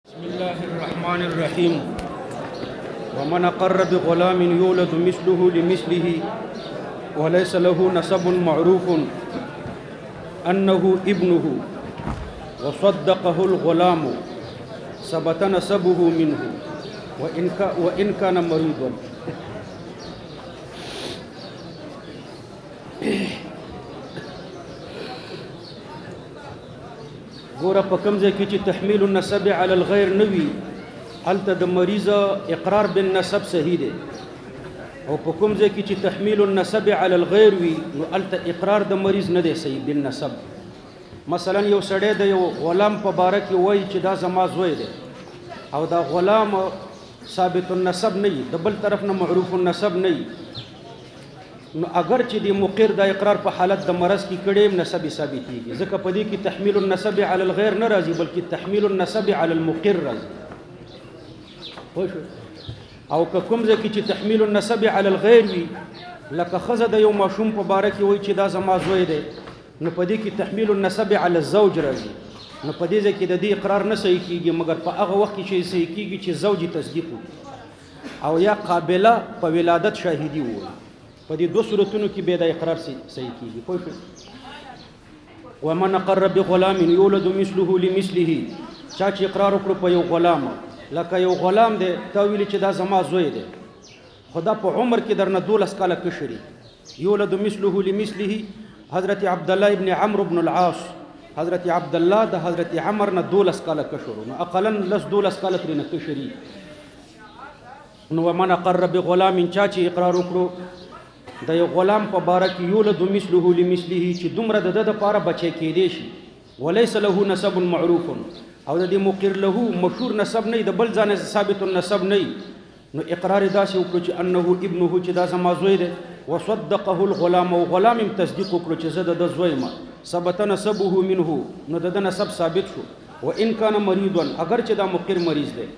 بسم الله الرحمن الرحيم ومن أقر بغلام يولد مثله لمثله وليس له نسب معروف أنه ابنه وصدقه الغلام ثبت نسبه منه وإن كان مريضا. ګوره په کوم ځای کې چې تحمیل النسب علی الغیر نه وي هلته د مریض اقرار بالنسب صحیح دی، او په کوم ځای کې چې تحمیل النسب علی الغیر وي نو هلته اقرار د مریض نه دی صحیح بالنسب. مثلا یو سړی د یو غلام په باره کې وایي چې دا زما زوی دی او دا غلام ثابت النسب نه وي، د بل طرف نه معروف النسب نه وي، نو اگر چې د مقر د اقرار په حالت د مرض کې کړي نسب ثابتېږي، ځکه په دې کې تحمیل النسب علی الغیر نه راځي بلکې تحمیل النسب علی المقر راځي. پوه شو؟ او که کوم ځای کې چې تحمیل النسب علی الغیر وي لکه ښځه د یو ماشوم په باره کې وایي چې دا زما زوی دی نو په دې کې تحمیل النسب علی الزوج راځي، نو په دې ځای کې د دې اقرار نه صحیح کېږي مګر په هغه وخت کې چې صحیح کېږي چې زوج تصدیق وکړي او یا قابله په ولادت شاهدي ووایي. په دې دوه صورتونو کې به د اقرار صحیح کېږي. پوه شو؟ ومن اقر بغلام یولد مثله لمثله، چا چې اقرار وکړو په یو غلام، لکه یو غلام دی تا ویلي چې دا زما زوی دی خو دا په عمر کې درنه 12 کاله کشري، یولد مثله لمثله. حضرت عبدالله ابن عمرو بن العاص حضرت عبدالله د حضرت عمر نه 12 کاله کشرو، نو اقلا 12 کاله ترې نه کشري. نو ومن اقر بغلام، چا چې اقرار وکړو د یو غلام په باره کې یولد مثله لمثله چې دومره د ده دپاره بچی کېدی شي، وليس له نسب معروف، او د دې مقر له مشهور نسب نه د بل ځانه ثابت النسب نه، نو اقرار داسې وکړو چې انه ابنه چې دا زما زوی دی، وصدقه الغلام، او غلام هم تصدیق وکړو چې زه د ده زوی یم، ثبت نسبه منه، نو د ده نسب ثابت شو. وان کان مریضا، اگر چې دا مقر مریض دی،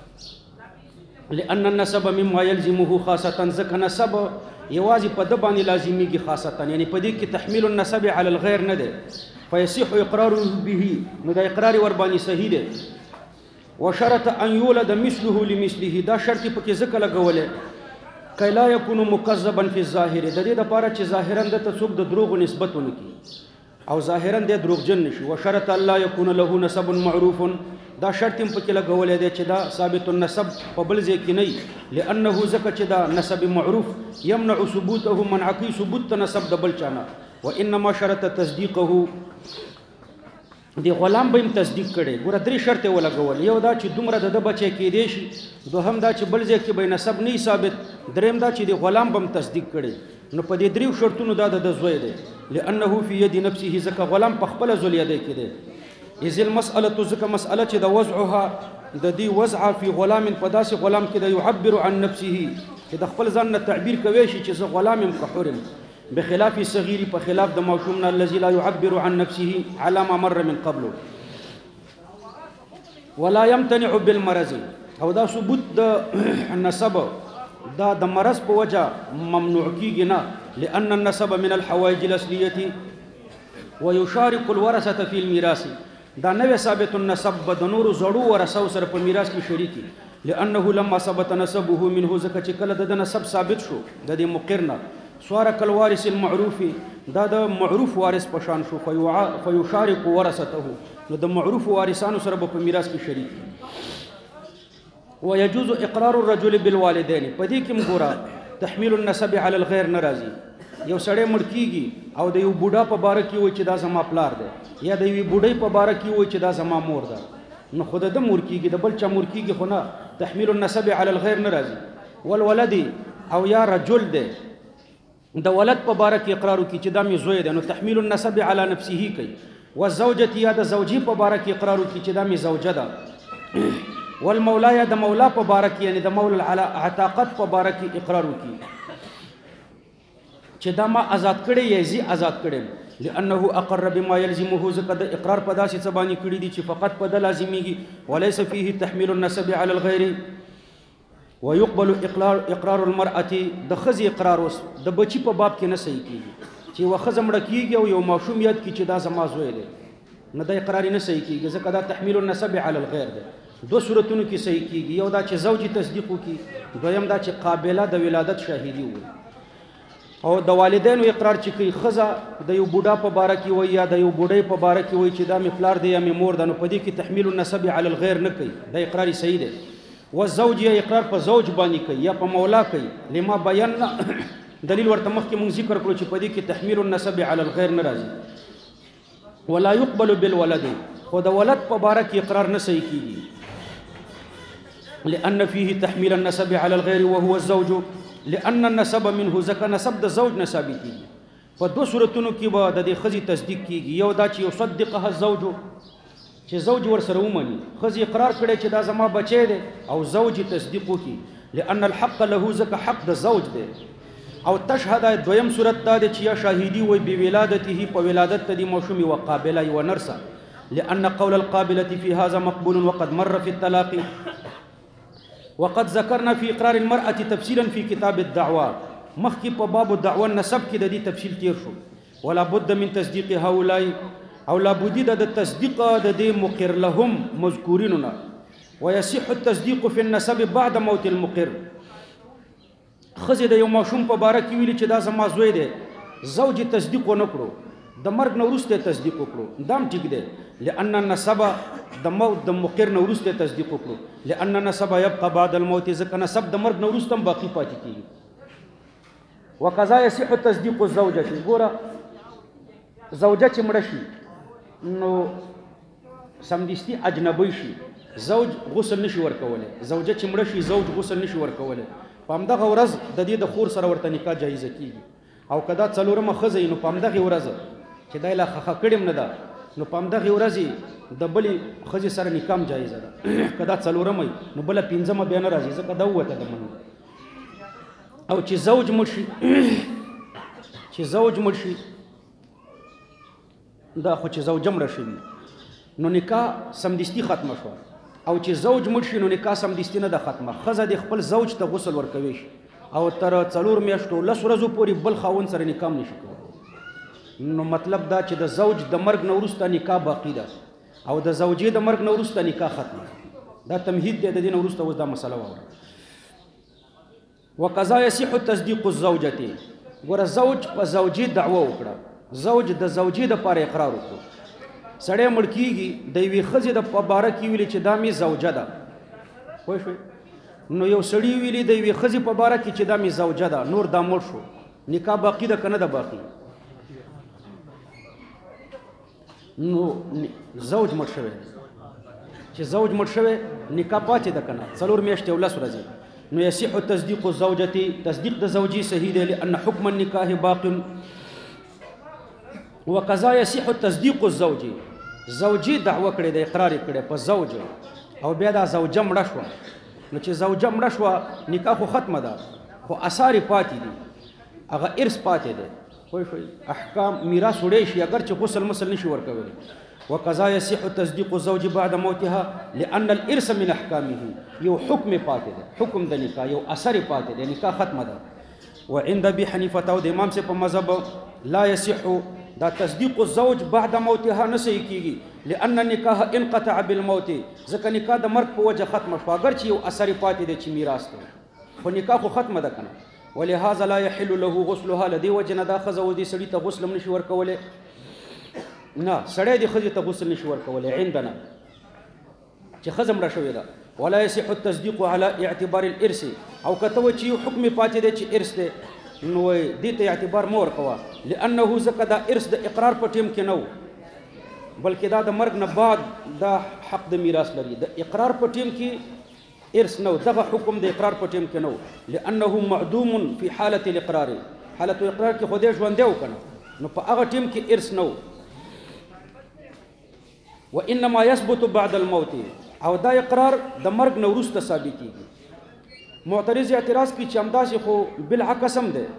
لأن النسب مما يلزمه خاصة، ځکه نسب یوازې په ده باندې لازمیږي خاصتا، یعنی په دې کې تحمیل النسب علی الغیر نه دی، فیصح اقراره به، نو دا اقرار ور باندې صحیح دی. وشرط ان یولد مثله لمثله، دا شرط پکې ځکه لګولی کی لا یکون مکذبا فی الظاهر، د دې دپاره چې ظاهرا دته څوک د دروغو نسبت ونه کړي او ظاهرا دی دروغجن نشي. وشرط الله یکون له نسب معروف، دا شرط هم پکې لګولی دی چې دا ثابت النسب په بل ځای کې نه وي، لأنه ځکه چې دا نسب معروف یمنع ثبوته، منع کوي ثبوت ته نسب د بل چا نه. وانما شرط تصدیقه، دی غلام به هم تصدیق کړي. ګوره 3 شرط یې ولګول، یو دا چې دومره د ده بچی کېدی شي، دوهم دا چې بل ځای کې به نسب نه ثابت، دریم دا چې دی غلام به هم تصدیق کړي. نو په دې 3 شرطونو دا د زوی دی، لأنه فی ید نفسه، ځکه غلام په خپله ذواليدی کې دی. اذ المسألة، ځکه مسأله چې د وضعها د دې وضع فی غلام، په داسې غلام کې د یعبر عن نفسه، چې د خپل ځان نه تعبیر کوي شي چې زه غلام یم که حر یم، بخلاف صغیر، په خلاف د ماشوم نه الذي لا يعبر عن نفسه على ما مر من قبل. ولا يمتنع بالمرض، او دا ثبوت د نسب دا د مرض په وجه ممنوع کیږي نه، لأن النسب من الحوائج الأصلية ويشارك الورثة في الميراث، دا نوې ثابت النسب به د نورو زړو ورثو سره په میراث کې شریکي، لأنه لما ثبت نسبه منه، ځکه چې کله د نسب ثابت شو د دې مقر نه، صار كالوارث المعروف، دا د معروف وارث په شان شو، فيشارك ورثته، نو د معروف وارثانو سره به په میراث کې شریکي. ويجوز اقرار الرجل بالوالدين، په دې کې مګورا تحمیل النسب علی الغیر ناراضي. یو سړی مړ کیږي او د یو بوډا په باره کې وایي چې دا زما پلار دی، یا د یوې بوډۍ په باره کې وایي چې دا زما مور ده، نو خو د ده مور کیږي، د بل چا مور کیږي خو نه، تحمیل النسب علی الغیر نه راځي. والولد، او یا رجل دی د ولد په باره کې اقرار وکړي چې دا مې زوی دی، نو تحمیل النسب علی نفسه کوي. والزوجة، یا د زوجې په باره کې اقرار وکړي چې دا مې زوجه ده. والمولا، یا د مولا په باره کې، یعنی د مولا علی عتاقت په باره کې اقرار وکړي چې دا ما آزاد کړی یا زی آزاد کړی، لأنه اقر بما يلزمه، ځکه د اقرار په داسې څه باندې کړي دي چې فقط په ده لازمیږي. وليس فيه تحمیل النسب علی الغیر. ويقبل اقرار المرأة، د ښځې اقرار اوس د بچي په باب کې نه صحیح کېږي چې یوه ښځه مړه کېږي او یو ماشوم یاد کړي چې دا زما زوی دی، نه دا اقرار نه صحیح کېږي، ځکه دا تحمیل النسب علی الغیر دی. دو صورتونو کې صحیح کیږي. یو دا چې زوجي تصدیق وکي، دویم دا چې قابله د ولادت شاهدي وي. او د والدینو اقرار چې کوي خزه د یو بوډا په باره کې وي یا د یو بوډۍ په باره کې وي چې دا مې پلار دی یا مې مور ده، نو په دې کې تحمیل النسب علی الغیر نه کوي، دا اقرار صحیح دی. والزوج یا اقرار په زوج باندې کوي یا په مولا کوي. لما بیاننا دلیل ورته مخکې مونږ ذکر کړو چې په دې کې تحمیل النسب علی الغیر نه راځي. ولا يقبل بالولد، خو د ولد په باره کې اقرار نه صحیح کیږي، لأن فيه تحميل النسب على الغير وهو الزوج، لأن النسب منه ځکه نسب د زوج نه ثابت کیږي. په دو صورتونو کې به د دې ښځې تصدیق کیږي. یو دا چې یصدقها الزوج، چې زوج ورسره ومني، ښځې اقرار کړی چې دا زما بچی دی او زوج تصدیق وکړي، لأن الحق له ځکه حق د زوج دی. او تشهد دویم صورت دا دی چې یا شاهدي وي بولادته، په ولادت د دې ماشومې وقابله یوه نرسه، لأن قول القابلة في هذا مقبول وقد مر في الطلاق. وقد ذكرنا في اقرار المرأة تفصيلا في كتاب الدعوة، مخکې په باب الدعوة النسب کې د دې تفصیل تیر شو. ولا بد من تصديق هؤلاء، او لا بد د تصدیق د دې مقر لهم مذکوریننا. ويصح التصديق في النسب بعد موت المقر. ښځې د یو ماشوم په باره کې ویلي چې دا زما زوی دی، زوج تصدیق ونه کړو، د مرګ نه وروسته تصدیق وکړو، دا هم ټیک دی. لأن النسب د موت د مقر نه وروسته تصدیق وکړو، لأن النسب يبقى بعد الموت، ځکه نسب د مرګ نه وروسته هم باقي پاتې کېږي. وقضا يصح تصديق الزوجة، ګوره زوجه چې مړه شي نو سمدستي اجنبي شي، زوج غسل نشي ورکولی. زوجه چې مړه شي زوج غسل نشي ورکولی. په همدغه ورځ د دې د خور سره ورته نکاح جایزه کېږي. او که دا څلورمه ښځه نو په همدغې ورځ چې دا یې لا خښه کړې هم نه ده، نو په همدغې ورځ د بلې ښځې سره نکاح هم جایزه ده. که دا څلورمه نو بله پنځمه بیا نه راځي، ځکه دا ووته د منو. او چې زوج مړ شي چې زوج مړ شي دا خو چې زوجه مړه شوي نو نکاح سمدستي ختمه شوه. او چې زوج مړ شي نو نکاح سمدستي نه ده ختمه. ښځه د خپل زوج ته غسل ورکوي شي او تر 4 میاشتو 10 ورځو پورې بل خاوند سره نکاح نشي کولی. نو مطلب دا چې د زوج د مرګ نه وروسته نکاح باقي ده او د زوجې د مرګ نه وروسته نکاح ختمه. دا تمهید دی د دې نه وروسته اوس دا مسله واوره. وقضا يصح تصديق الزوجة، ګوره زوج په زوجې دعوه وکړه، زوج د زوجې دپاره اقرار وکړو. سړی مړ کېږي د یوې ښځې د په باره کې ویلي چې دا مې زوجه ده، پوه شوې؟ نو یو سړي ویلي د یوې ښځې په باره کې چې دا مې زوجه ده، نور دا مړ شو، نکاح باقي ده که نه ده باقي؟ نو زوج مړ شوی، چې زوج مړ شوی نکاح پاتې ده که نه؟ 4 میاشتې او 10 ورځې. نو يصح تصديق الزوجة، تصديق د زوجي صحیح دی، لأن حكم النکاح باق. وقضا يصح تصديق الزوجي، زوجي دعوه کړې د اقرار کړې په زوج، او بیا دا زوجه مړه شوه. نو چې زوجه مړه شوه نکاح خو ختمه ده، خو اثار پاتې دي، هغه ارث پاتې دی، پوه شوئ؟ احکام میراث وړی شي اگر چې غسل مسل نشي ورکولی. وقضا يصح تصديق الزوج بعد موتها لأن الإرث من أحكامه، یو حکم پاتې ده، حکم د نکاح یو اثر پاتې ده، نکاح ختمه ده. وعند ابي حنيفه او د امام سے په مذهب لا يصح دا تصديق الزوج بعد موتها نه صحیح کیږي، لأن النکاح انقطع بالموت، ځکه نکاح د مرګ په وجه ختمه شو، اگر چې یو اثر پاتې ده چې میراث ده، خو نکاح خو ختمه ده کنه. ولهذا لا يحل له غسلها، لدی وجه نه دا ښځه و دې سړي ته غسل هم نشي ورکولی. نه سړی د ښځې ته غسل نشي ورکولی عندنا چې ښځه مړه شوې ده. ولا يصح التصديق على اعتبار الارث، او کته و چې یو حکم پاتې دی چې ارث دی نو دې ته اعتبار مه ورکوه، لأنه ځکه دا ارث د اقرار په ټیم کې نه و، بلکې دا د مرګ نه بعد دا حق د میراث لري. د اقرار په ټیم کې ارث نه و، دغه حکم د اقرار په ټیم کې نه و، لأنه معدوم في حالة الاقرار، حالت اقرار کې خو دې ژوندی و که نه، نو په هغه ټیم کې ارث نه و. وانما يثبت بعد الموت، او دا اقرار د مرګ نه وروسته ثابتېږي. معترض اعتراض کوي چې همداسې خو بالعکس هم دی.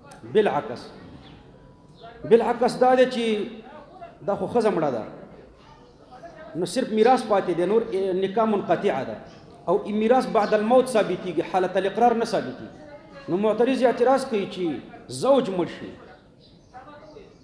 بالعکس دا دی چې دا خو ښځه مړه ده نو صرف میراث پاتې دی، نور نکاح منقطعه ده، او میراث بعد الموت ثابتېږي، حالت الاقرار نه ثابتېږي. نو معترض اعتراض کوي چې زوج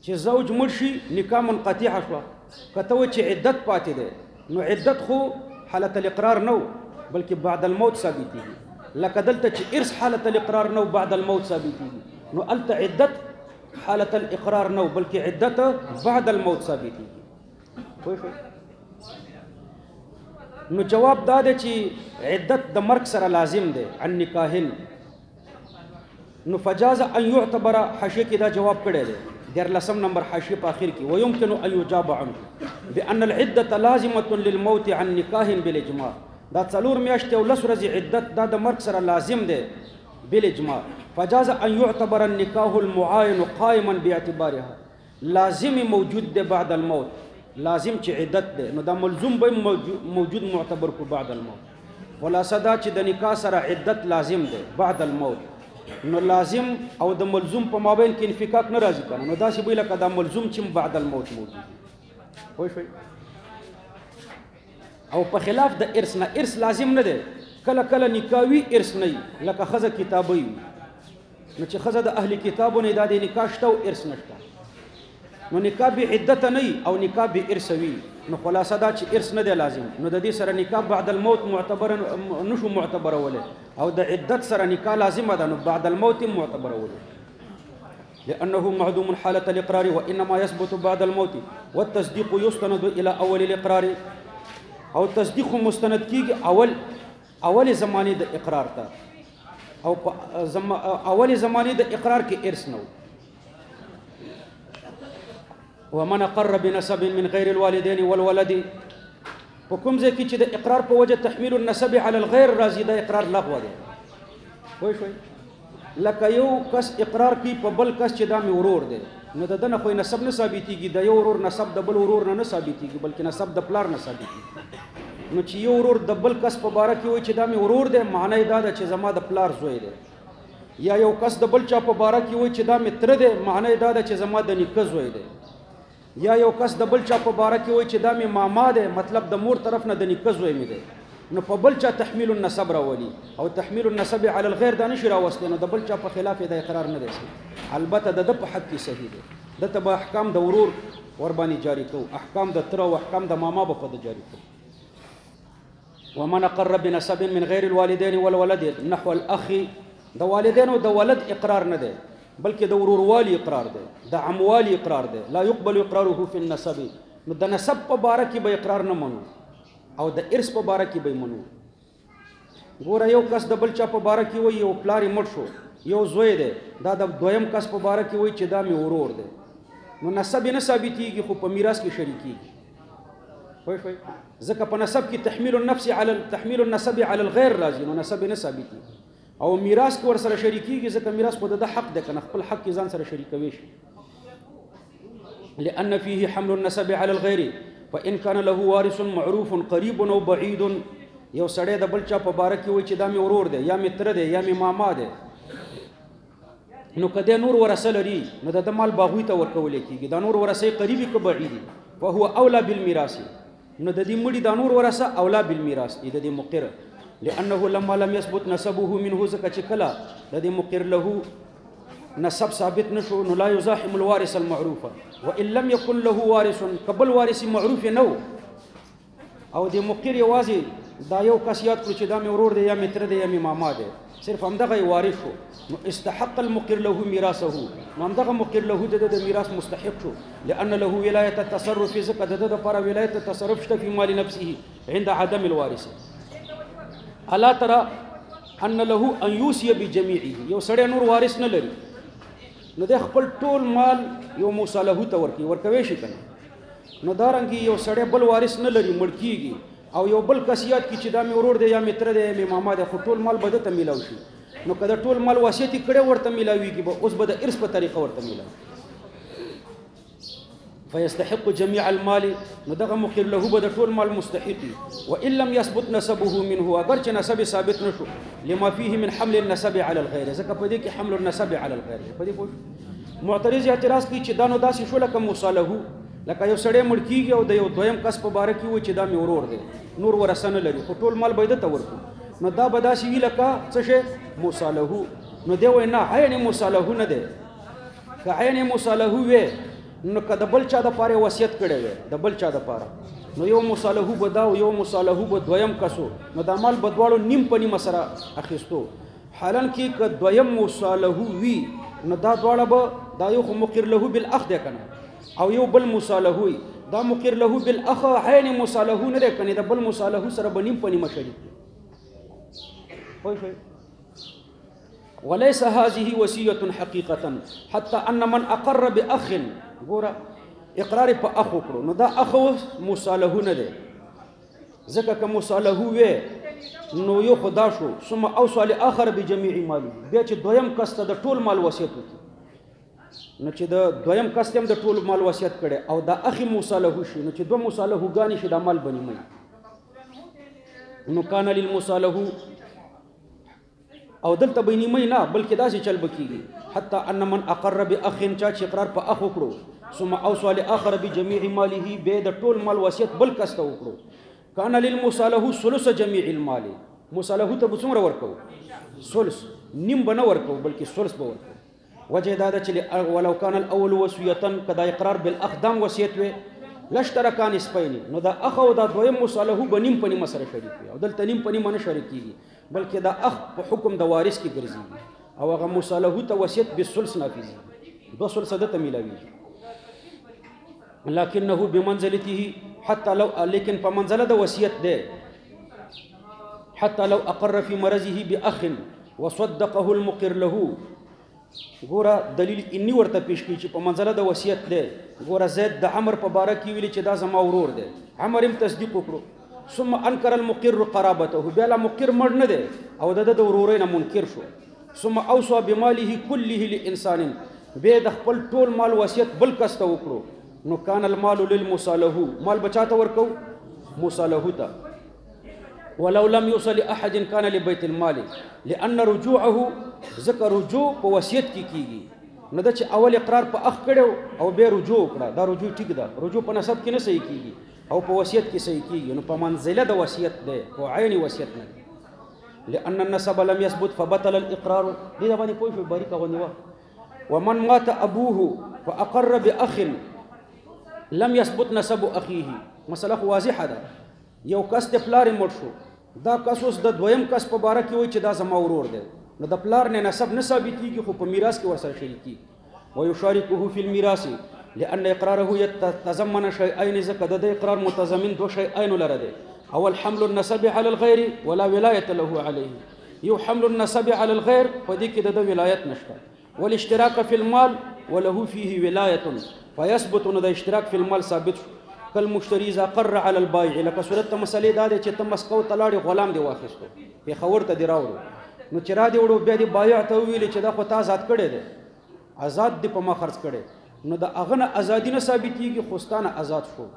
مړ شي نکاح منقطعه شوه، کته و چې عدت پاتې دی، نو عدت خو حالت الاقرار نو بلکې بعد الموت ثابتېږي لکه دلته چې ارث حالت الاقرار نو بعد الموت ثابتېږي نو الته عدت حالت الاقرار نو بلکې عدت بعد الموت ثابتېږي پوه شئ نو جواب دا دی چې عدت د مرګ سره لازم دی عن نکاحن نو فجاز ان يعتبر حاشیه کې دا جواب کړی دی 13 نمبر حاشیه په اخر کې ويمكن ان يجاب عنه بان العده لازمه للموت عن نکاح بالاجماع دا څلور میاشتې او لس ورځې عدت دا د مرګ سره لازم دی بالاجماع فجاز ان يعتبر النکاح المعاين قائما باعتبارها لازم موجود دی بعد الموت لازم چې عدت دی نو دا ملزوم به موجود معتبر کو بعد الموت خلاصه دا چې د نکاح سره عدت لازم دی بعد الموت نو لازم او د ملزوم په مابین کې انفکاک نه راځي کنه نو دا سی ویل کدا ملزوم چې بعد الموت موجود وای شوي او په خلاف د ارث نه ارث لازم نه دی کله کله نکاوي ارث نه لکه خزه کتابي نو چې خزه د اهل کتابونه د نکاح شته او ارث نشته نو نکاح به عدت نه او نکاح به ارث وي نو خلاصه دا چې ارث نه دی لازم نو د دې سره نکاح بعد الموت معتبر نشو معتبر وله او د عدت سره نکاح لازم ده نو بعد الموت معتبر وله لانه معدوم حاله الاقرار وانما يثبت بعد الموت والتصديق يستند الى اول الاقرار او تصدیق مستند کیږي اول زمانه د اقرار ته او اول زمانه د اقرار کې ارث نو ومن اقر بنسب من غير الوالدين والولد حکم ځکه چې د اقرار په وجه تحمیل النسب على الغير راضي د اقرار لغوه دی وای شوي لکه یو کس اقرار کوي په بل کس چې دا مې ورور دی نو دنه خو نسب نه ثابتېږي د یو ورور نسب د بل ورور نه ثابتېږي بلکې نسب د پلار نه ثابتېږي نو چې یو ورور د بل کس په باره کې وایي چې دا مې ورور دی معنی دا ده چې زما د پلار زوی دی یا یو کس د بل چا په باره کې وایي چې دا مې تره دی معنی دا ده چې زما د نیکه زوی دی یا یو کس د بل چا په باره کې وایي چې دا مې ماما دی مطلب د مور طرف نه د نیکه زوی مې دی نو په بل چا تحمیل النسب راولي او تحمیل النسب على الغير دا نشي راوستي نو د بل چا په خلاف د اقرار نه دی البته د په حق کې صحیح دی د تبع احکام د ورور ور باندې جاری کو احکام د تر او احکام د ماما په د جاری کو ومن اقر بنسب من غير الوالدين والولد نحو الاخ د والدين او د ولد اقرار نه دی بلکې د ورور والی اقرار دی د عم والی اقرار دی لا يقبل اقراره في النسب نو د نسب په باره کې به اقرار نه منو او د ارث په باره کې به منو ګوره یو کس د بل چا په باره کې وایي یو پلار یې مړ شو یو زوی دی دا د دویم کس په باره کې وایي چې دا مې ورور دی نو نسب نه ثابتېږي خو په میراث کې شریکېږي پوه شوئ ځکه په نسب کې تحمیل النسب على الغیر راځي نو نسب نه ثابتېږي او میراث کې ورسره شریکېږي ځکه میراث خو د حق دی که نه خپل حق کې ځان سره شریکوي شي لأن فيه حمل النسب على الغير فإن كان له وارث معروف قريب او بعيد یو سړی د بل چا په باره کې وایي چې دا مې ورور دی یا مې تره دی یا مې ماما دی نو که دی نور ورثه لري نو د مال باغوی ته ورکولی کېږي دا نور ورثه قریبي که بعیدي فهو اولا بالمیراث نو د دې مړي دا نور ورثه اولا بالمیراث دي د دې مقر لأنه لما لم يثبت نسبه منه ځکه چې کله د دې مقر له نسب ثابت نشو نو لا يزاحم الوارث المعروف وان لم يكن له وارث قبل وارث معروف نو او د مقر یوازې دا یو کس یاد کړو چې دا مې ورور دی یا مې تره دی یا مې ماما دی صرف همدغه وارث شو نو استحق المقر له میراثه نو همدغه مقر له د میراث مستحق شو لأن له ولایت التصرف ځکه د لپاره ولایت التصرف شته په مال نفسه عند عدم الوارث الا ترى ان له ان يوصي بجميعه یو سړی نور وارث نه لري نو د خپل ټول مال یو مصالحه ته ورکوي شي کنه نو دارنګي یو سړی بل وارث نه لري مړ کیږي او یو بل کسیات کی چې دا مې ورور دی یا مې تره دی یا مې ماما دی خو ټول مال به ته میلاو شي نو کله ټول مال وصیت کړي ورته میلاويږي به اوس به د ارث په طریقه ورته میلاو فيستحق جميع المال نو دغه مقر له به د ټول مال مستحقي وان لم يثبت نسبه منه اگر چې نسب ثابت نشو لما فيه من حمل النسب على الغير ځکه په دې کې حمل النسب على الغير په دې پوه معترض اعتراض کوي چې دانو داسې شو لکه مصالحه لکه یو سړی مړ کیږي او د یو دویم کس په باره کې وایي چې دا مې ورور دی نور ورثه نه لري خو ټول مال به ته ورکړو نو دا به داسې وي لکه څه شی مصالحه نو دی وایي نه عین مصالحه نه دی که عین مصالحه وي نو که د بل چا دپاره وصیت کړی وی د بل چا دپاره نو یو مصالحو به دا او یو مصالحو به دویم کسو نو دا مال به دواړو نیم په نیمه سره اخیستو. حالان کې که دویم مصالحو وي نو دا دواړه به دا یو خو مقر له بالاخ دی کنه او یو بل مصالحو وي دا مقر له بالاخ عین مصالحو نه دی کنه دا بل مصالحو سره به نیم په نیمه شریک وي. وليس هذه وصية حقيقة حتى أن من أقر بأخ ګوره اقرار په اخ وکړو نو دا اخ مصالحو نه دی ځکه که مصالحو وې نو یو خدا شو ثم اوصى لآخر بجميع ماله بیا چې دویم کس ته د ټول مال وصیت وکړي نو چې د دویم کس ته هم د ټول مال وصیت کړي او دا اخ مصالحو شي نو چې دوه مصالحوګانې شي دا مال بنیمي نو کان للمصالحو او دلته بنیمي نه بلکې داسې چل بکیږي حتی ان من اقر باخ چا چې اقرار په اخ وکړو ثم اوصى لآخر بجميع ماله به د ټول مال وصیت بل کس ته وکړو کان للمصالحو ثلث جميع المال مصالحو ته څومره ورکو ثلث نیم بنه ورکو بلکې ثلث به ورکو وجه دا چې ولو کان الاول وصيه کدا اقرار بالاخ دام وصیت وي لشترکان اسپین نو دا اخ او دا دویم مصالحو بنیم په نیمه سره شریک وي او دلته نیم په نیمه نه شریک کیږي بلکې دا اخ په حکم د وارث کې ګرځي او هغه مصالحو ته وصیت بالثلث نافذ دو ثلث ده ملاوي لكنه بمنزلته حتى لو لیکن په منزله د وصیت ده حتى لو اقر في مرضه باخ وصدقه المقر له ګوره دلیل انی ورته پیش کی چې په منزله د وصیت ده ګوره زید د عمر په باره کې ویل چې دا زما ورور ده عمر هم تصدیق وکړو ثم انکر المقر قرابته بیا لا مقر مړ نه ده او د ورورې نه منکر شو ثم اوصى بماله كله لانسان به د خپل ټول مال وصیت بل کس ته وکړو نو کان المال للمصالحو مال بچاته ورکو مصالحو ته ولو لم يوصل احد كان لبيت المال لان رجوعه ذکر رجوع په وصیت کې کیږي نو د چې اول اقرار په اخ کړو او به رجوع کړه دا رجوع ټیک ده رجوع په نسب کې نه صحیح کیږي او په وصیت کې صحیح کیږي نو په منزله د وصیت ده او عین وصیت نه لان النسب لم يثبت فبطل الاقرار دې باندې پوه شو باریک غونډه ومن مات ابوه فاقر باخ لم يثبت نسب اخيه مسله واضحه ده یو کس د پلار مړ شو دا کس اوس د دویم کس په باره کې وایي چې دا زما ورور دی نو د پلار نه نسب نه ثابتېږي خو په میراث کې ورسره شریکي ويشاركه في الميراث لأن إقراره يتضمن شيئين ځکه د اقرار متضمن دو شيئين لره دی اول حمل النسب على الغير ولا ولاية له عليه یو حمل النسب على الغير په دې کې د ولایت نشته والاشتراك في المال وله فيه ولاية فيثبت ان د اشتراک في المال ثابت کل مشتری اذا قر على البائع لکه صورت مسلې دا چې تم مسکو تلاړي غلام دی واخیستو په خبر ته دی راوړو نو چې را دی وړو بیا دی بایع ته ویل چې دا خو تا آزاد کړي دی آزاد دی په ما خرڅ کړي نو د اغه ازادي نه ثابتېږي خوستانه آزاد شو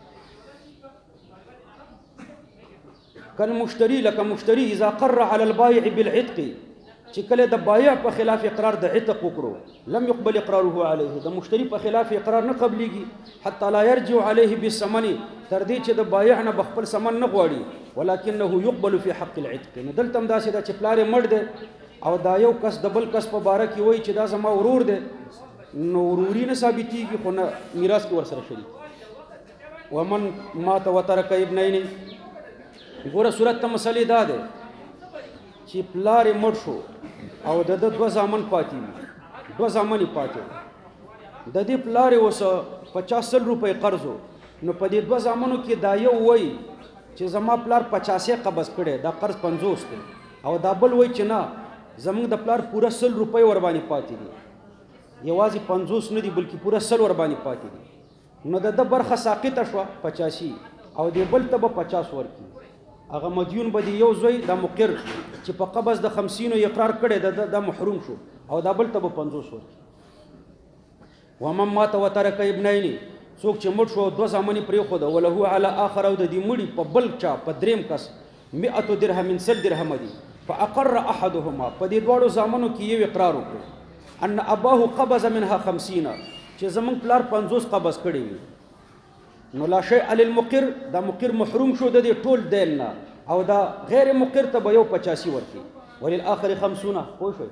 کل مشتری لکه مشتری اذا قر على البائع بالعتق چې کله د بایع په خلاف اقرار د عتق وکړو لم يقبل اقراره عليه د مشتری په خلاف اقرار نه قبليږي حتى لا يرجع عليه بالثمن تر دې چې د بایع نه بخپل ثمن نه غواړي ولكنه يقبل في حق العتق نو دلته داسې دا چې پلار مړ دی او دا یو کس د بل کس په باره کې وایي چې دا زما ورور دی نو وروري نه ثابتېږي خو نه میراث کې ورسره شریک ومن مات وترك ابنين ګوره صورت ته مسلې دا ده چې پلار مړ شو او د دوه زامن پاتې دوه زامن پاتې د دې پلار اوسه 50 روپۍ قرض نو په دې دوه زامنو کې دا یو وای چې زما پلار 50 قبض کړي دا قرض 50 دی او دا بل وای چې نه زموږ د پلار پوره 100 روپۍ ور باندې پاتې دي یوازې 50 نه دي بلکې پوره 100 ور باندې پاتې دي نو د برخه ساقطه شو 85 او دې بل ته به 50 ورکی هغه مدیون به یو زوی د مقر چې په قبض د 50 اقرار کړي د محروم شو او دا بل ته به 50 ورکی ومن مات وترك ابنين څوک چې مړ شو دوه زامنې پرې خو ده وله على اخر او د دې مړي په بل چا په دریم کس 100 درهم من 100 درهم دي فاقر احدهما په دې دوړو زامنو کې یو اقرار وکړ ان اباه قبض منها 50 چې زمون پلار 50 قبض کړي وي نو لا شيء للمقر دا مقر محروم شو د دې ټول دین نه او دا غیر مقر ته به یو 85 ورکی وللآخر 50 خو شو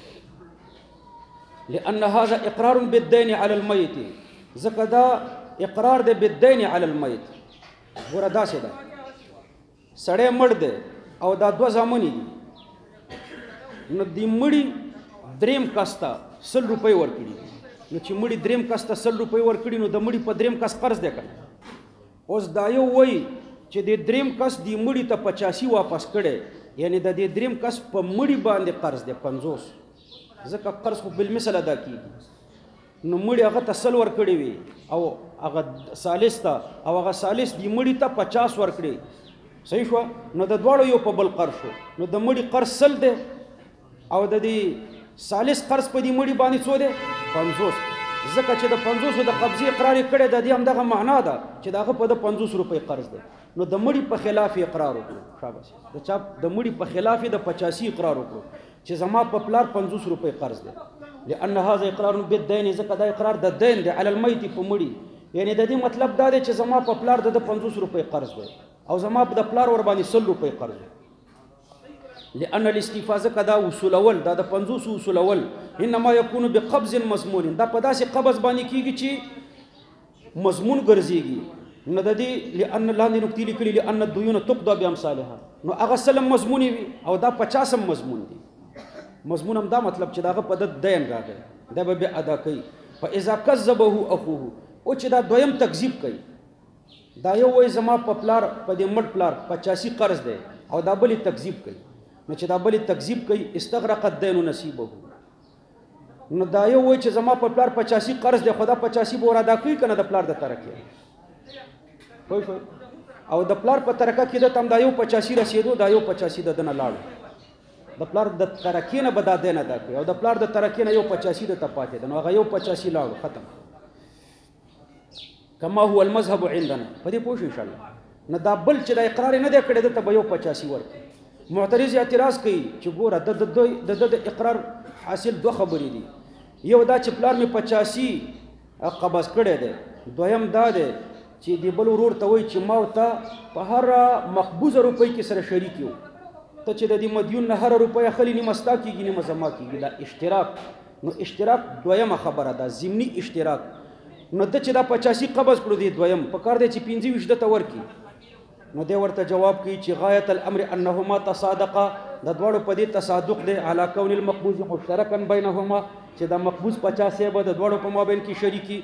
لأن هذا إقرار بالدين على الميت ځکه دا اقرار دی بالدين على الميت ګوره داسې ده سړی مړ دی او دا 2 زامن دي نو د مړي دریم کس ته 100 روپۍ ورکړي نو چې مړي دریم کس ته 100 روپۍ ورکړي نو د مړي په دریم کس قرض دی کنه اوس دا یو وایي چې د دریم کس د مړي ته 85 واپس کړي یعنی د دې دریم کس په مړي باندې قرض دی 50 ځکه قرض خو بالمثل ادا کیږي نو مړي هغه ته 100 ورکړي وي او هغه ثالث ته او هغه ثالث د مړي ته 50 ورکړي صحیح شو نو د دواړو یو په بل قرض شو نو د مړي قرض 100 دی او د دې ثالث قرض په دې مړي باندې څو دی 50 ځکه چې د 50 د قبضې اقرار کړي د دې همدغه معنا ده چې دغه په د 50 روپۍ قرض دی نو د مړي په خلاف اقرار وکړو شاباش د مړي په خلاف د 85 اقرار وکړو چې زما په پلار 50 روپۍ قرض دی لأن هذا اقرار بالدين ځکه دا اقرار د دین دی علی المیت په مړي یعنی د دې مطلب دا دی چې زما په پلار د 50 روپۍ قرض دی او زما په د پلار ور باندې 100 روپۍ قرض دی لأن الاستفاده کدا وصول اول دا د 50 وصول اول انما يكون بقبض مضمون دا په داسې قبض باندې کیږي چې مضمون ګرځيږي نو د دې لأن لاندې نقطې لیکلي لأن الديون تقضى بامثالها نو هغه سلم مضمون وي او دا 50 مضمون دي مضمون هم دا مطلب چې داغه په د دین راغی دا به ادا کوي فاذا كذبه اخوه او چې دا دویم تکذیب کوي دا یو وای زما په پلار په دې مړ پلار 85 قرض دی او دا بل تکذیب کوي نو چې دا بل تکذیب کوي استغرق الدين نصيبه نو دا یو وای چې زما په پلار 85 قرض دی خدا 85 به ادا کوي کنه د پلار د ترکه پوه او د پلار په ترکه کې د تم دا یو 85 رسیدو دا یو 85 د دنه لاړ د پلار د ترکه نه بدا دین ادا کوي او د پلار د ترکه نه یو 85 د تپاتې د نو هغه یو 85 لاړ ختم کما هو المذهب عندنا په دې پوه شو ان شاء الله نه دا بل چې د اقرار نه دی کړی د تب یو 85 ورکړي معترض اعتراض کوي چې ګوره د اقرار حاصل 2 خبرې دي یو دا چې پلار می 85 قبض کړی دی دویم دا دی چې دی بل ورور ته وایي چې ما ته په هر مقبوضه روپۍ کې سره شریک یو ته چې د دې مدیون نه هر روپۍ اخلي نیمه ستا کېږي نیمه زما کېږي دا اشتراک نو اشتراک دویمه خبره ده ضمني اشتراک نو د چې دا 85 قبض کړو دی دویم په کار دی چې 25 د ته ورکړي نو دی ورته جواب کوي چې غایت الامر انهما تصادقا د دواړو په دې تصادق دی علی کون المقبوض مشترکا بینهما چې دا مقبوض 50 به د دواړو په مابین کې شریکي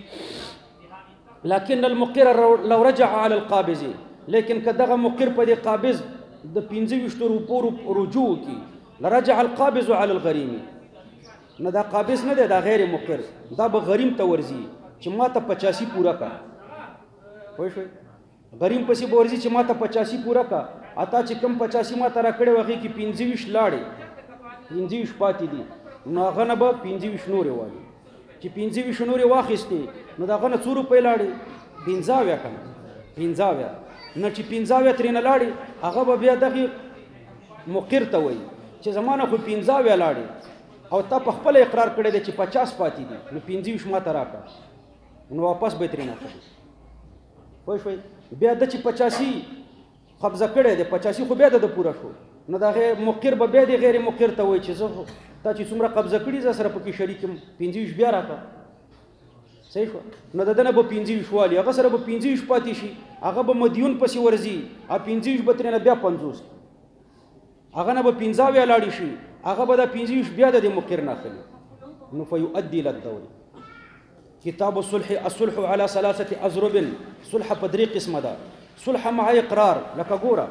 لكن المقر لو رجع على القابض لیکن کداغه مقر په دې قابض د 25 روپو رجوع کی لرجع القابض على الغريم نه دا قابض نه دی دا غیر مقر دا به غریم ته ورزي چې ما ته 85 پورا کا وای شو غریم پسې ورزي چې ما ته 85 پورا کا اته چې کم 85 ما ته را کړې وږي کې 25 لاړې 25 پاتې دي نو هغه نه به 25 نورې وایي چې 25 نورې واخیستې نو دا غنه 100 روپۍ لاړې 15 کنه 15 نه چې 15 ترې نه لاړې هغه به بیا دغه مقر ته وایي چې زمانه خو 15 لاړې او تا په خپل اقرار کړی دی چې 50 پاتې دي نو 25 ما ته راکړه نو واپس به ترې نه کړي پوه شوي بیا د چې 85 قبضه کړی دی 85 خو بیا د پوره شو نو دا مقر به بیا د غیر مقر ته وایي چې زه تا چې څومره قبضه کړي زه سره پکې شریک یم 25 بیا راکړه صحیح شو نو دنه به 25 والی هغه سره به 25 پاتې شي هغه به مدیون پسې ورزي ا 25 به ترې نه بیا 50 هغه نه به 15 لاړی شي هغه به د 25 بیا د مقر نه اخلي نو فيؤدي الى الدور كتاب الصلح على 3 اضرب صلح په 3 قسمه ده صلح مع اقرار لکه ګوره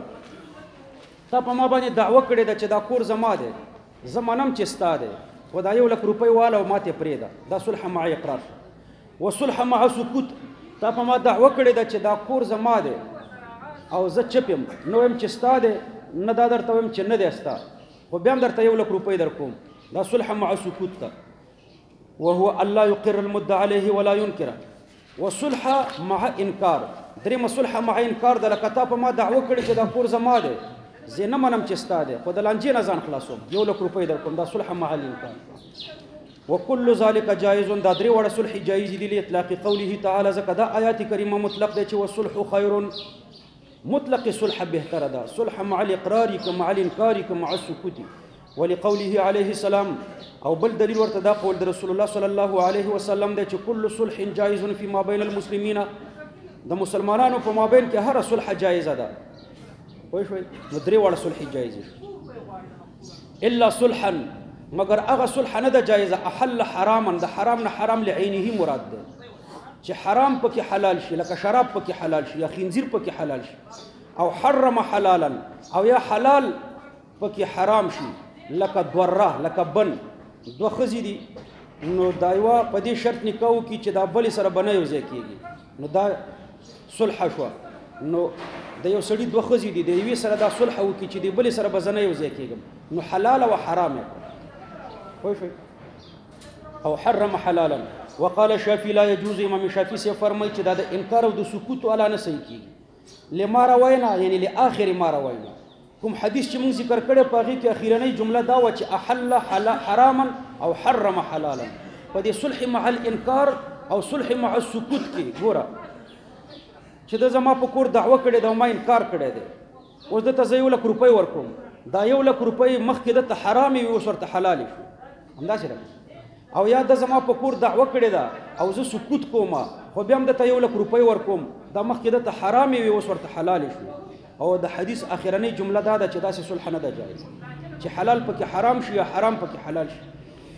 تا په ما باندې دعوه کړې ده چې دا کور زما ده زمانم چې ستا ده خدای یو لک روپۍ والا ماته پرېده دا صلح مع اقرار وصلح مع سکوت تا په ما دعوه کړې ده چې دا کور زما ده او زه چپم نو هم چې ستا ده نه دا درته ویم چې نه ده ستا خو بیا هم درته یو لک روپۍ در کوم دا صلح مع سکوت ته وهو الله يقر المدعى عليه ولا ينكر وصلح مع انكار دریم صلح مع انكار د لکتا په ما دعوه کړې چې دا کور زما ده زه نه منم چې ستا ده خو د لانجې نه ځان خلاصوم یو لک روپۍ در کوم دا صلح مع الانكار وكل ذلك جائز دا درې وړه صلح جایز دي لاطلاق قوله تعالی زکه دا آیات کریمه مطلق دی چې والصلح خير مطلق صلح بهتر ده صلح مع الاقرار كمع الانكار كمع السكوت ولقوله عليه السلام او بل دلیل ورته دا قول د رسول الله صلی الله علیه وسلم دی چې كل صلح جائز فيما بين المسلمين د مسلمانانو په مابین کې هر صلح جایزه ده پوه شوئ نو درې واړه صلح جایزه الا صلحا مگر هغه صلح نه ده جایزه احل حراما د حرام نه حرام لعینه مراد ده چې حرام پکې حلال شي لکه شراب پکې حلال شي یا خنزیر پکې حلال شي او حرم حلالا او یا حلال پکې حرام شي لکه دوره لکه بن دوه ښځې دي نو دا یوه په دې شرط نکاح وکړي چې دا بلې سره به نه یو ځای کېږي نو دا صلح شوه نو د یو سړي دوه ښځې دي د یوې سره دا صلح وکړي چې د بلې سره به زه نه یو ځای کېږم نو حلال او حرام یې پوه شوئ او حرم حلالا وقال الشافعي لا يجوز امام شافعي سے فرمایي چې دا د انکار او د سکوت والا نه صحیح کېږي لما روینا یعنی لآخر ما روینا کوم حدیث چې موږ ذکر کړی په هغې کې اخیرنۍ جمله دا وه چې احل حراما او حرم حلالا په دې صلح مع الانکار او صلح مع السکوت کې ګوره چې د زما په کور دعوه کړې ده او ما انکار کړی دی اوس دته زه 1 لک روپۍ ورکوم دا 1 لک روپۍ مخکې دته حرامې وي اوس ورته حلالې شو همداسې ده او یا د زما په کور دعوه کړې ده او زه سکوت کوم خو بیا هم دته 1 لک روپۍ ورکوم دا مخکې دته حرامې وي اوس ورته حلالې شو او د حدیث اخرنۍ جمله دا ده چې داسې صلح نه ده جایز چې حلال پکې حرام شي یا حرام پکې حلال شي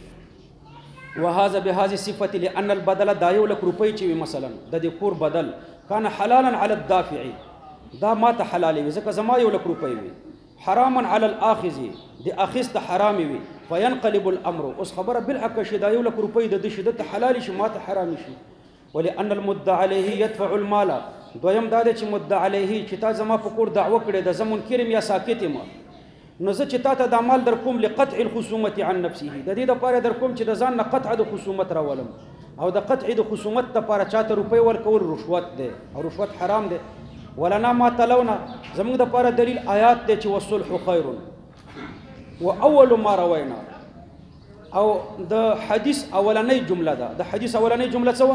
وهذا بهذه الصفه لان البدل دا 1 لک روپۍ چې وي مثلا د دې کور بدل کان حلالا علی الدافع دا ما ته حلالې وي ځکه زما 1 لک روپۍ وي حراما علی الاخذ د اخذ ته حرامې وي فينقلب الامر اوس خبره بالحق شي دا 1 لک روپۍ د دې شدت حلال شي ما ته حرام شي ولأن المدعى عليه يدفع المال دویم دا دی چې مدعى عليه چې تا زما په کور دعوه کړې ده زه منکر یم یا ساکت یم نو زه چې تا ته دا مال در کوم لقطع الخصومت عن نفسه د دې دپاره در کوم چې د ځان نه قطع د خصومت راولم او د قطع د خصومت دپاره چاته روپۍ ورکول رشوت دی او رشوت حرام دی ولنا ما تلونا زموږ دپاره دلیل آیات دی چې والصلح خیر واول ما روینا او د حدیث اولنۍ جمله ده د حدیث اولنۍ جمله څه وه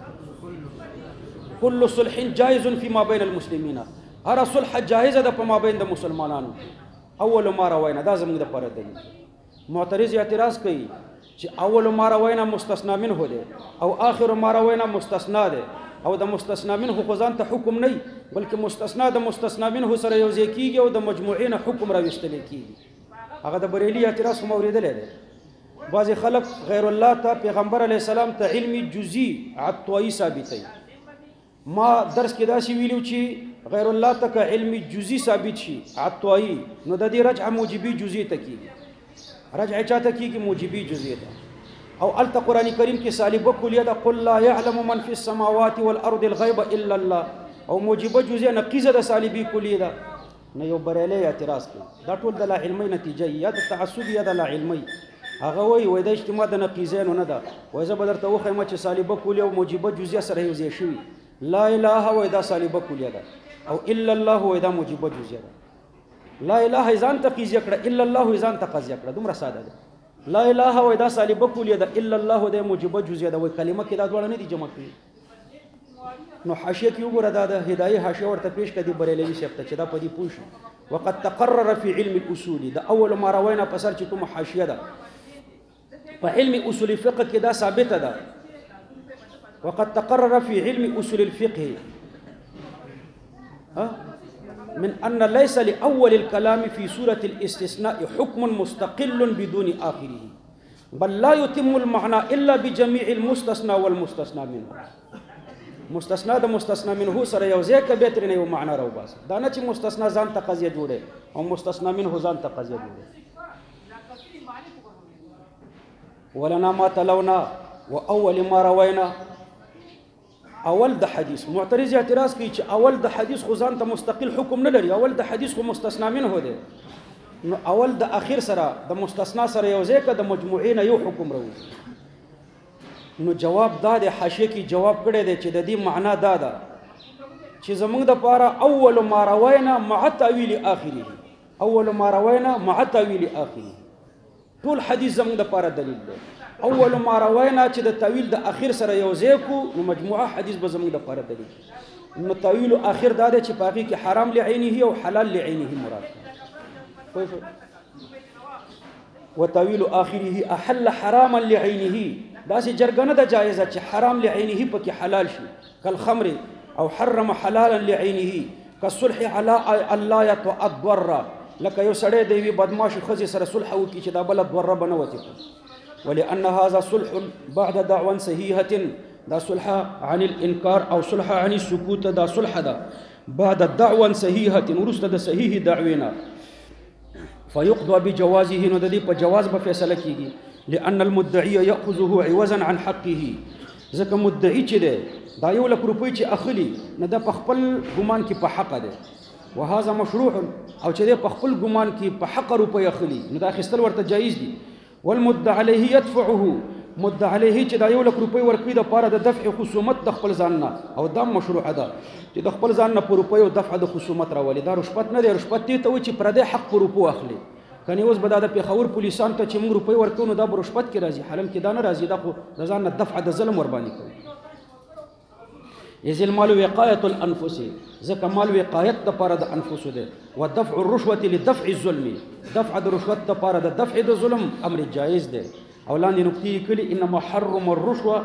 كل صلح جائز فيما بين المسلمين هر صلح جائزه ده په مابین د مسلمانانو اول ما روینا دا زموږ دپاره دلیل معترض اعتراض کوي چې اول ما روینا مستثنا منه ده او آخر ما روینا مستثنا ده او د مستثنا منه خو ځان ته حکم نه بلکې مستثنا د مستثنا منه سره یو ځای کېږي او د مجموعین حکم راویستلی کېږي هغه د بریلي اعتراض خو اوریدلی دی بعضې خلک غیر الله ته پیغمبر علیه السلام ته علمي جزي عطوایي ثابتوي ما درس کې داسې ویلو چې غیر الله ته که علمي جزي ثابت شي عطوایي نو د دې رجعه موجبي جزي ته کېږي رجعه چا ته کېږي موجبي جزي ته او الته قرآن کریم کې سالبه کلیه ده قل لا يعلم من في السماوات والارض الغیب الا الله او موجبه جزیه نقیزه د سالبي کلیه ده نه یو بریلی اعتراض کوي دا ټول د لا علمۍ نتیجه یا د تعصب یا د لا علمۍ هغه وایي د اجتماع د نقیزینو نه ده وایي زه به درته وښیم چې سالبه کلیه او موجبه جزیه سره یو ځای شوي لا اله وایي دا سالبه کلیه ده او الا الله وایي دا موجبه جزیه ده لا اله ځان ته قضیه کړه الا الله ځان ته قضیه کړه دومره ساده ده لا اله وایي دا سالبه کلیه ده الا الله د موجبه جزیه ده وایي کلمه کې دا دواړه نه دي جمع کړي نو حاشیه کې وګوره دا د هدایي حاشیه ورته پیش کړي بریلوي صاحب ته چې دا په دې پوه شي وقد تقرر في علم الاصول دا اول ما روینا په سر چې کومه حاشیه ده په علم اصول الفقه کې دا ثابته ده وقد تقرر في علم اصول الفقه من ان ليس لاول الكلام في سوره الاستثناء حكم مستقل بدون اخره بل لا يتم المعنى الا بجميع المستثنى والمستثنى منه مستثنا د مستثنا منه سره یو ځای کې به تر نه یو معنا راو باس دا نه چې مستثنا ځان ته قضیه جوړه او مستثنا منه ځان ته قضیه جوړه ولنا ما تلونا واول ما روينا اول د حدیث معترض اعتراض کوي چې اول د حدیث خو ځان ته مستقل حکم نه لري اول د حدیث خو مستثنا منه دی نو اول د اخر سره د مستثنا سره یو ځای کې د مجموعین یو حکم راوځي نو جواب دا د حاشیه کې جواب کړی دی چې د دې معنا دا ده چې زموږ دپاره اول ما روینا مع تاویل آخره اول ما روینا مع تاویل آخره ټول حدیث زموږ دپاره دلیل دی اول ما روینا چې د تاویل د اخر سره یو ځای کو نو مجموعه حدیث به زموږ دپاره دلیل نو تاویل اخر دا دی چې په هغې کې حرام لعینه او حلال لعینه مراد وتاویل آخره احل حراما لعینه دا سي جرګنه د جایزه چې حرام لعینه پکې حلال شي کل خمر او حرم حلالا لعينه كالصلح على الله يطأ الضر لك یو سړی د یوې بدماشي ښځې سره صلح وکړي چې دا بله ضره به نه وتې ولأن هذا صلح بعد دعوى صحيحة دا صلح عن الإنكار أو صلح عن السكوت دا صلح دا بعد دعوى صحيحة ورست دا صحيح دعوينا فيقضى بجوازه نو د دې په جواز به فیصله کیږي لأن المدعي يأخذه عوضا عن حقه ځکه مدعي چې دی دا 1 لک روپۍ چې اخلي نه د په خپل ګمان کې په حق دی وهذا مشروع او چې دی په خپل ګمان کې په حق روپۍ اخلي نو دا اخیستل ورته جایز دي والمدعى عليه يدفعه مدعى عليه چې دا 1 لک روپۍ ورکوي د پاره د دفع خصومت د خپل ځان نه او دا مشروع ده چې د خپل ځان نه په روپیو دفع د خصومت راولي دا رشوت نه دی رشوت دې ته وایي چې پردی حق په روپو اخلي کني اوس به دا د پېښور پولیسان ته چې موږ روپۍ ورکوو نو دا به رشوت کې راځي حالم کې دا نه راځي دا خو د ځان نه دفع د ظلم ورباندې کوي إذ المال وقاية الأنفس ځکه مال وقایت دپاره د انفسو دی ودفع الرشوة لدفع الظلم دفع د رشوت دپاره د دفع د ظلم امر جایز دی او لاندې نکتې یې کړي انما حرم الرشوة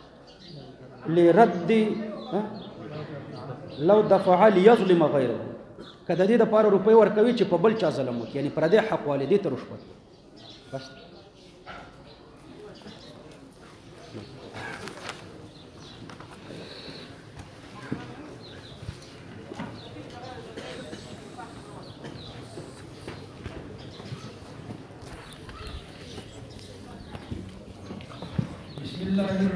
لرد لو دفع ليظلم غيره که د دې دپاره روپۍ ورکوي چې په بل چا ظلم وکړي یعنې پردی حق والي دې ته رشوت بس بسم الله